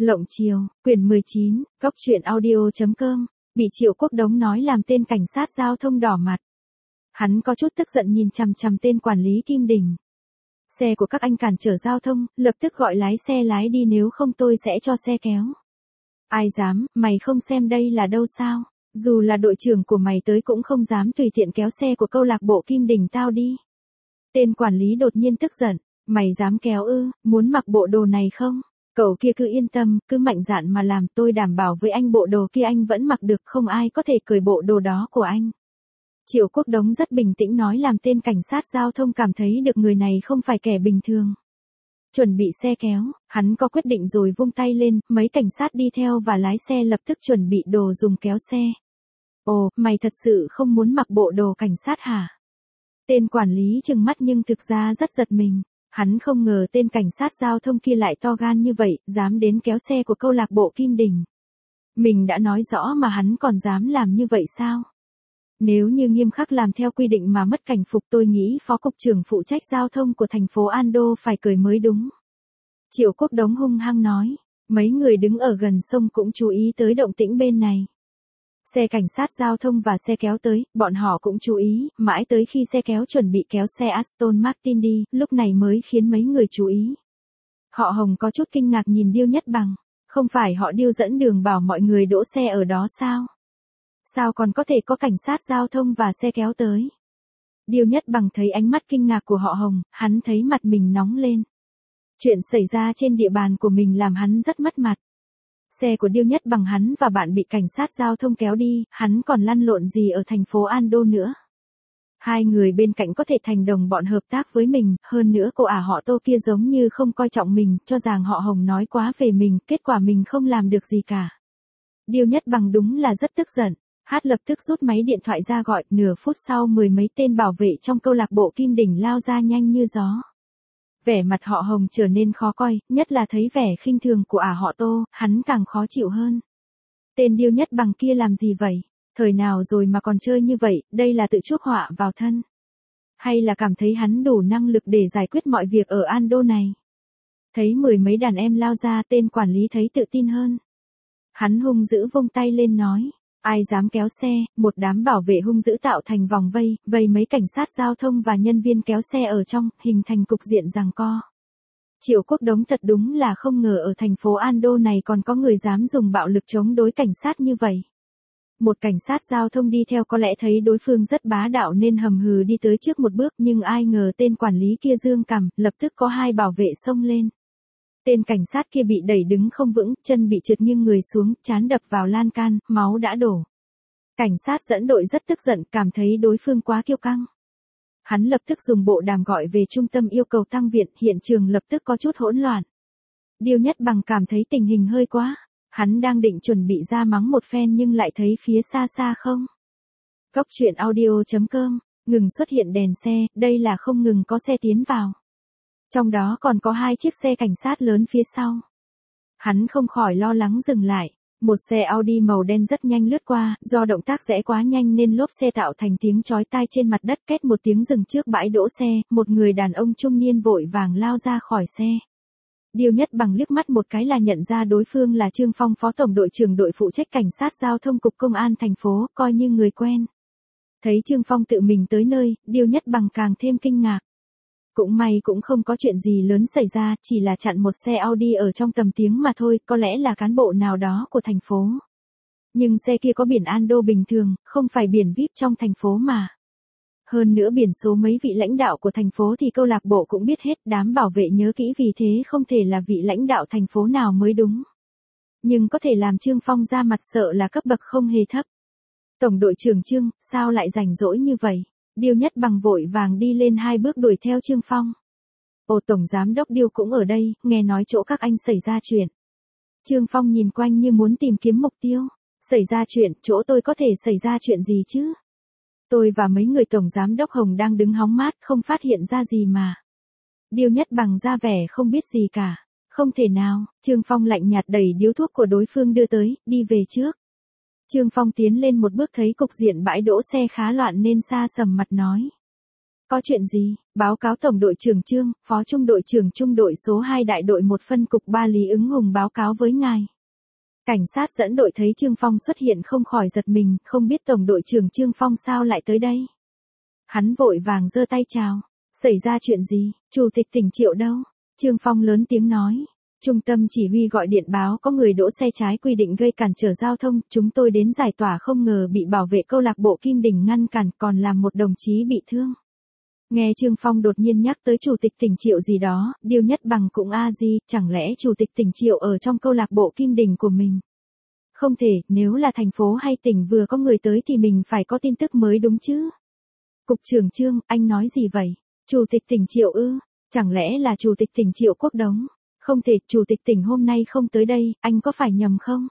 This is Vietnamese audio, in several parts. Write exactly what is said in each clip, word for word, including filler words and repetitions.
Lộng Triều, quyển mười chín, góc truyện audio.com, bị Triệu Quốc Đống nói làm tên cảnh sát giao thông đỏ mặt. Hắn có chút tức giận nhìn chằm chằm tên quản lý Kim Đình. Xe của các anh cản trở giao thông, lập tức gọi lái xe lái đi nếu không tôi sẽ cho xe kéo. Ai dám, mày không xem đây là đâu sao? Dù là đội trưởng của mày tới cũng không dám tùy tiện kéo xe của câu lạc bộ Kim Đình tao đi. Tên quản lý đột nhiên tức giận, mày dám kéo ư, muốn mặc bộ đồ này không? Cậu kia cứ yên tâm, cứ mạnh dạn mà làm, tôi đảm bảo với anh bộ đồ kia anh vẫn mặc được, không ai có thể cởi bộ đồ đó của anh. Triệu Quốc Đống rất bình tĩnh nói làm tên cảnh sát giao thông cảm thấy được người này không phải kẻ bình thường. Chuẩn bị xe kéo, hắn có quyết định rồi vung tay lên, mấy cảnh sát đi theo và lái xe lập tức chuẩn bị đồ dùng kéo xe. Ồ, mày thật sự không muốn mặc bộ đồ cảnh sát hả? Tên quản lý trừng mắt nhưng thực ra rất giật mình. Hắn không ngờ tên cảnh sát giao thông kia lại to gan như vậy, dám đến kéo xe của câu lạc bộ Kim Đình. Mình đã nói rõ mà hắn còn dám làm như vậy sao? Nếu như nghiêm khắc làm theo quy định mà mất cảnh phục tôi nghĩ phó cục trưởng phụ trách giao thông của thành phố Ando phải cười mới đúng. Triệu Quốc Đống hung hăng nói, mấy người đứng ở gần sông cũng chú ý tới động tĩnh bên này. Xe cảnh sát giao thông và xe kéo tới, bọn họ cũng chú ý, mãi tới khi xe kéo chuẩn bị kéo xe Aston Martin đi, lúc này mới khiến mấy người chú ý. Họ Hồng có chút kinh ngạc nhìn Điêu Nhất Bằng, không phải họ Điêu dẫn đường bảo mọi người đỗ xe ở đó sao? Sao còn có thể có cảnh sát giao thông và xe kéo tới? Điêu Nhất Bằng thấy ánh mắt kinh ngạc của họ Hồng, hắn thấy mặt mình nóng lên. Chuyện xảy ra trên địa bàn của mình làm hắn rất mất mặt. Xe của Điêu Nhất Bằng hắn và bạn bị cảnh sát giao thông kéo đi, hắn còn lăn lộn gì ở thành phố Ando nữa. Hai người bên cạnh có thể thành đồng bọn hợp tác với mình, hơn nữa cô ả họ Tô kia giống như không coi trọng mình, cho rằng họ Hồng nói quá về mình, kết quả mình không làm được gì cả. Điêu Nhất Bằng đúng là rất tức giận, hát lập tức rút máy điện thoại ra gọi, nửa phút sau mười mấy tên bảo vệ trong câu lạc bộ Kim Đình lao ra nhanh như gió. Vẻ mặt họ Hồng trở nên khó coi, nhất là thấy vẻ khinh thường của ả họ Tô, hắn càng khó chịu hơn. Tên Điêu Nhất Bằng kia làm gì vậy? Thời nào rồi mà còn chơi như vậy, đây là tự chuốc họa vào thân. Hay là cảm thấy hắn đủ năng lực để giải quyết mọi việc ở Ando này? Thấy mười mấy đàn em lao ra, tên quản lý thấy tự tin hơn. Hắn hung dữ vung tay lên nói, ai dám kéo xe, một đám bảo vệ hung dữ tạo thành vòng vây, vây mấy cảnh sát giao thông và nhân viên kéo xe ở trong, hình thành cục diện giằng co. Triệu Quốc Đống thật đúng là không ngờ ở thành phố Ando này còn có người dám dùng bạo lực chống đối cảnh sát như vậy. Một cảnh sát giao thông đi theo có lẽ thấy đối phương rất bá đạo nên hầm hừ đi tới trước một bước, nhưng ai ngờ tên quản lý kia dương cằm, lập tức có hai bảo vệ xông lên. Tên cảnh sát kia bị đẩy đứng không vững, chân bị trượt nghiêng người xuống, trán đập vào lan can, máu đã đổ. Cảnh sát dẫn đội rất tức giận, cảm thấy đối phương quá kiêu căng. Hắn lập tức dùng bộ đàm gọi về trung tâm yêu cầu tăng viện, hiện trường lập tức có chút hỗn loạn. Điêu Nhất Bằng cảm thấy tình hình hơi quá, hắn đang định chuẩn bị ra mắng một phen nhưng lại thấy phía xa xa không. Góc truyện audio.com, ngừng xuất hiện đèn xe, đây là không ngừng có xe tiến vào. Trong đó còn có hai chiếc xe cảnh sát lớn phía sau. Hắn không khỏi lo lắng dừng lại. Một xe Audi màu đen rất nhanh lướt qua, do động tác rẽ quá nhanh nên lốp xe tạo thành tiếng chói tai trên mặt đất, két một tiếng dừng trước bãi đỗ xe, một người đàn ông trung niên vội vàng lao ra khỏi xe. Điêu Nhất Bằng liếc mắt một cái là nhận ra đối phương là Trương Phong, phó tổng đội trưởng đội phụ trách cảnh sát giao thông cục công an thành phố, coi như người quen. Thấy Trương Phong tự mình tới nơi, Điêu Nhất Bằng càng thêm kinh ngạc. Cũng may cũng không có chuyện gì lớn xảy ra, chỉ là chặn một xe Audi ở trong tầm tiếng mà thôi, có lẽ là cán bộ nào đó của thành phố. Nhưng xe kia có biển Ando bình thường, không phải biển vi ai pi trong thành phố mà. Hơn nữa biển số mấy vị lãnh đạo của thành phố thì câu lạc bộ cũng biết hết, đám bảo vệ nhớ kỹ vì thế không thể là vị lãnh đạo thành phố nào mới đúng. Nhưng có thể làm Trương Phong ra mặt sợ là cấp bậc không hề thấp. Tổng đội trưởng Trương, sao lại rảnh rỗi như vậy? Điêu Nhất Bằng vội vàng đi lên hai bước đuổi theo Trương Phong. Ồ, tổng giám đốc Điêu cũng ở đây, nghe nói chỗ các anh xảy ra chuyện. Trương Phong nhìn quanh như muốn tìm kiếm mục tiêu. Xảy ra chuyện, chỗ tôi có thể xảy ra chuyện gì chứ? Tôi và mấy người tổng giám đốc Hồng đang đứng hóng mát, không phát hiện ra gì mà. Điêu Nhất Bằng ra vẻ không biết gì cả. Không thể nào, Trương Phong lạnh nhạt đẩy điếu thuốc của đối phương đưa tới, đi về trước. Trương Phong tiến lên một bước thấy cục diện bãi đỗ xe khá loạn nên xa sầm mặt nói. Có chuyện gì? Báo cáo Tổng đội trưởng Trương, Phó Trung đội trưởng Trung đội số hai đại đội một phân cục ba Lý Ứng Hùng báo cáo với ngài. Cảnh sát dẫn đội thấy Trương Phong xuất hiện không khỏi giật mình, không biết Tổng đội trưởng Trương Phong sao lại tới đây. Hắn vội vàng giơ tay chào. Xảy ra chuyện gì? Chủ tịch tỉnh Triệu đâu? Trương Phong lớn tiếng nói. Trung tâm chỉ huy gọi điện báo có người đỗ xe trái quy định gây cản trở giao thông, chúng tôi đến giải tỏa không ngờ bị bảo vệ câu lạc bộ Kim Đình ngăn cản còn làm một đồng chí bị thương. Nghe Trương Phong đột nhiên nhắc tới chủ tịch tỉnh Triệu gì đó, Điêu Nhất Bằng cũng a di, chẳng lẽ chủ tịch tỉnh Triệu ở trong câu lạc bộ Kim Đình của mình? Không thể, nếu là thành phố hay tỉnh vừa có người tới thì mình phải có tin tức mới đúng chứ. Cục trưởng Trương, anh nói gì vậy? Chủ tịch tỉnh Triệu ư? Chẳng lẽ là chủ tịch tỉnh Triệu Quốc Đống? Không thể, chủ tịch tỉnh hôm nay không tới đây, anh có phải nhầm không?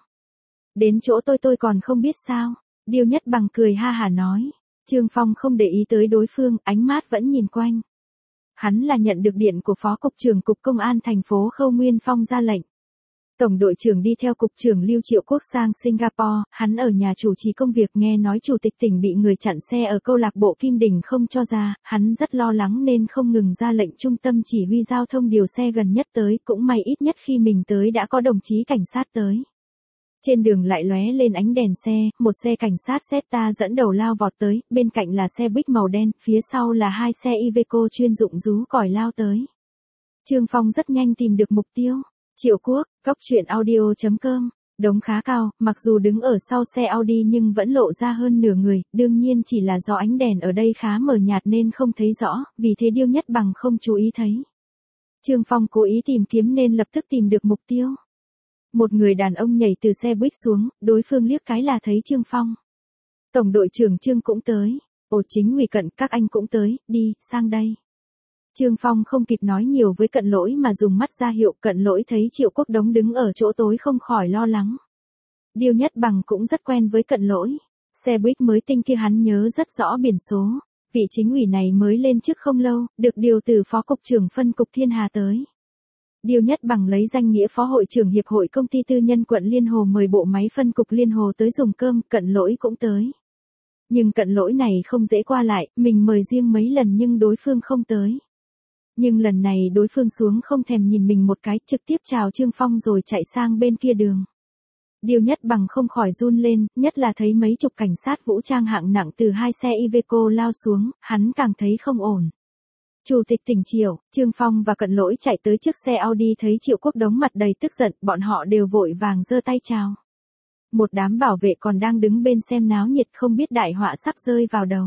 Đến chỗ tôi tôi còn không biết sao? Điêu Nhất Bằng cười ha hả nói. Trương Phong không để ý tới đối phương, ánh mắt vẫn nhìn quanh. Hắn là nhận được điện của Phó Cục trưởng Cục Công an thành phố Khâu Nguyên Phong ra lệnh. Tổng đội trưởng đi theo Cục trưởng Lưu Triệu Quốc sang Singapore, hắn ở nhà chủ trì công việc nghe nói chủ tịch tỉnh bị người chặn xe ở câu lạc bộ Kim Đình không cho ra, hắn rất lo lắng nên không ngừng ra lệnh trung tâm chỉ huy giao thông điều xe gần nhất tới, cũng may ít nhất khi mình tới đã có đồng chí cảnh sát tới. Trên đường lại lóe lên ánh đèn xe, một xe cảnh sát Jetta dẫn đầu lao vọt tới, bên cạnh là xe Buick màu đen, phía sau là hai xe Iveco chuyên dụng rú còi lao tới. Trương Phong rất nhanh tìm được mục tiêu. Triệu Quốc, Cóc Truyện Audio chấm com, đống khá cao, mặc dù đứng ở sau xe Audi nhưng vẫn lộ ra hơn nửa người, đương nhiên chỉ là do ánh đèn ở đây khá mờ nhạt nên không thấy rõ, vì thế Điêu Nhất Bằng không chú ý thấy. Trương Phong cố ý tìm kiếm nên lập tức tìm được mục tiêu. Một người đàn ông nhảy từ xe buýt xuống, đối phương liếc cái là thấy Trương Phong. Tổng đội trưởng Trương cũng tới. Ồ chính ủy Cận, các anh cũng tới, đi, sang đây. Trương Phong không kịp nói nhiều với Cận Lỗi mà dùng mắt ra hiệu. Cận Lỗi thấy Triệu Quốc Đống đứng ở chỗ tối không khỏi lo lắng. Điêu Nhất Bằng cũng rất quen với Cận Lỗi. Xe buýt mới tinh kia hắn nhớ rất rõ biển số. Vị chính ủy này mới lên chức không lâu, được điều từ Phó Cục trưởng phân cục Thiên Hà tới. Điêu Nhất Bằng lấy danh nghĩa Phó hội trưởng Hiệp hội Công ty Tư nhân quận Liên Hồ mời bộ máy phân cục Liên Hồ tới dùng cơm, Cận Lỗi cũng tới. Nhưng Cận Lỗi này không dễ qua lại, mình mời riêng mấy lần nhưng đối phương không tới. Nhưng lần này đối phương xuống không thèm nhìn mình một cái, trực tiếp chào Trương Phong rồi chạy sang bên kia đường. Điêu Nhất Bằng không khỏi run lên, nhất là thấy mấy chục cảnh sát vũ trang hạng nặng từ hai xe Iveco lao xuống, hắn càng thấy không ổn. Chủ tịch tỉnh Triệu, Trương Phong và Cận Lỗi chạy tới trước xe Audi thấy Triệu Quốc Đống mặt đầy tức giận, bọn họ đều vội vàng giơ tay chào. Một đám bảo vệ còn đang đứng bên xem náo nhiệt không biết đại họa sắp rơi vào đầu.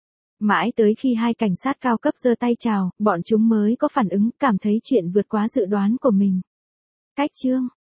Mãi tới khi hai cảnh sát cao cấp giơ tay chào, bọn chúng mới có phản ứng, cảm thấy chuyện vượt quá dự đoán của mình. Cách Trương,